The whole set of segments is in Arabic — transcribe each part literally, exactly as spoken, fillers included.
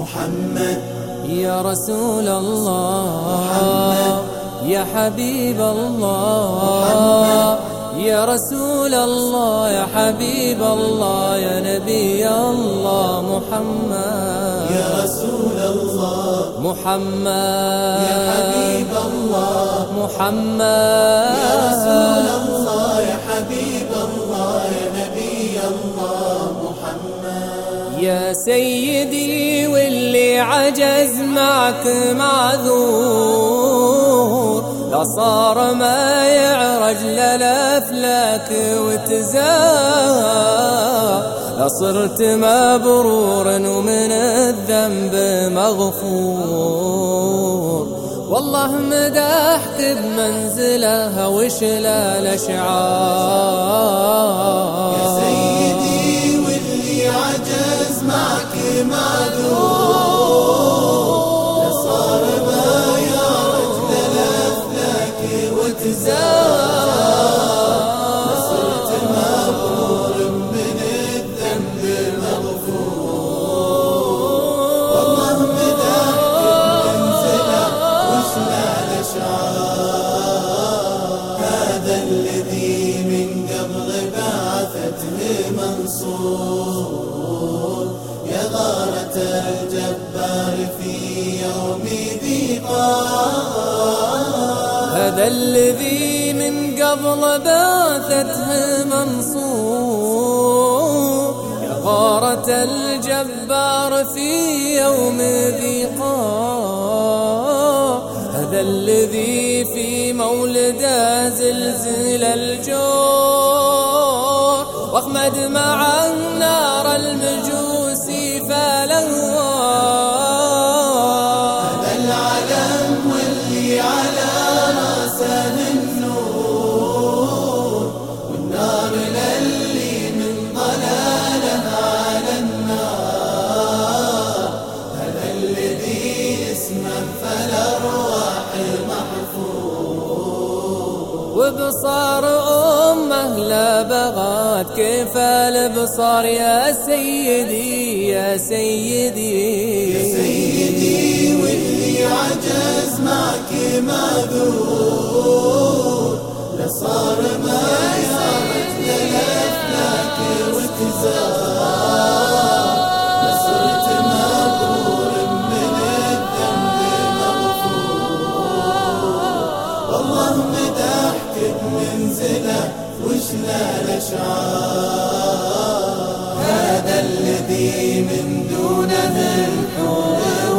محمد يا رسول الله محمد يا حبيب الله محمد يا رسول الله يا حبيب الله يا نبي الله محمد يا رسول الله محمد يا حبيب الله محمد يا رسول الله يا حبيب الله يا نبي الله محمد يا سيدي واللي عجز معك معذور، لا صار ما يعرج للأفلاك وتزار، لا صرت مبرورا ومن الذنب مغفور، والله مدحك بمنزله وشلا الأشعار. يا سيدي واللي عجز معك معذور، لا صار ما يعرج للأفلاك وتزار، لا صرت مبرور من الذنب مغفور، والله مدحك بمنزله وشلا الأشعار. هذا الذي من قبل بعثته منصور، يا غارة الجبار في يوم ضيقات. هذا الذي من قبل بعثته منصور، يا غارة الجبار في يوم ضيقات. هذا الذي في مولده زلزل الجور، واخمد مع النار المجوس فلهوار. هذا العلم واللي على راسه النور، والنار للي من ضلاله على النار. هذا الذي اسمه فالأرواح محفور، وبصار أمه لا بغات كيف البصار. يا سيدي يا سيدي يا سيدي واللي عجز معك معذور، لا صار ما يعرج للأفلاك وتزار، لا صرت مبرور من الذنب مغفور، والله مدحك بمنزله وشلا الأشعار. هذا الذي من دونه الحور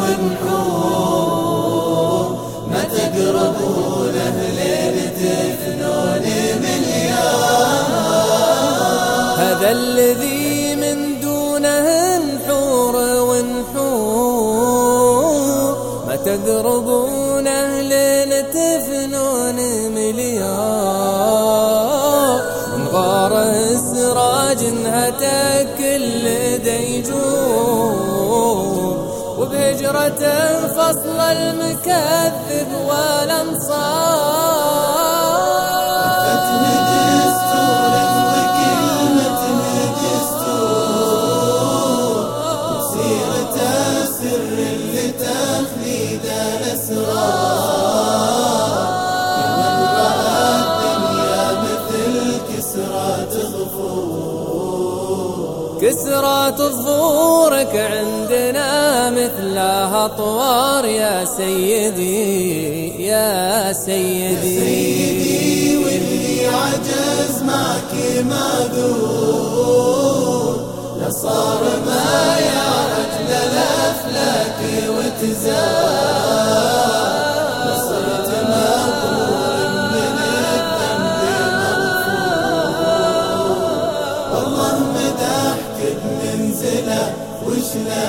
ونحور، ما تقربونه لين تفنون مليار. هذا الذي من دونه الحور ونحور، ما تقربونه لين تفنون مليار. انغار السراج انهتك كل ديجور، وبهجرته فصل المكذب والانصار. فتح دستور وكلمة دستور، وسيرة سر لتخليد الأسرار. يا من رأى الدنيا مثل كسرى تغفور، كسرى تظفورك عندنا مثلها طوار. يا سيدي يا سيدي سيدي واللي عجز معك معذور، لا صار ما يعرج للأفلاك وتزار، لا صرت مبرور من الذنب مغفور، والله مدحك بمنزله وشلا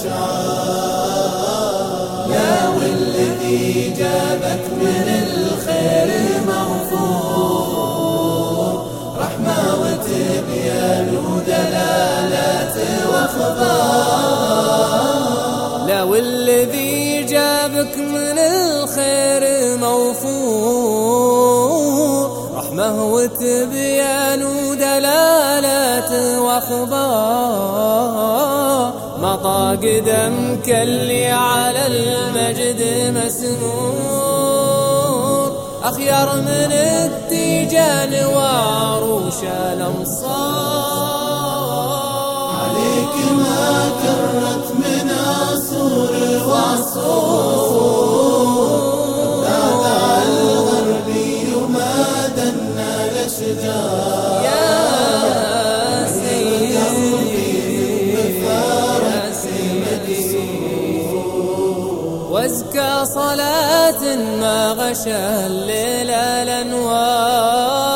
الأشعار. يا والذي جابك من الخير موفور، رحمة وتبيان ودلالات واخبار. لا والذي جابك من الخير موفور، رحمة وتبيان ودلالات واخبار. مطى قدمك اللي على المجد مسنور، أخيار من التيجان وعروش الأمصار. عليك ما كرت من عصور وعصور، بعد الغربي وما دنا الأشجار. يا سيدي وازكى صلاة ما غشى الليل الأنوار.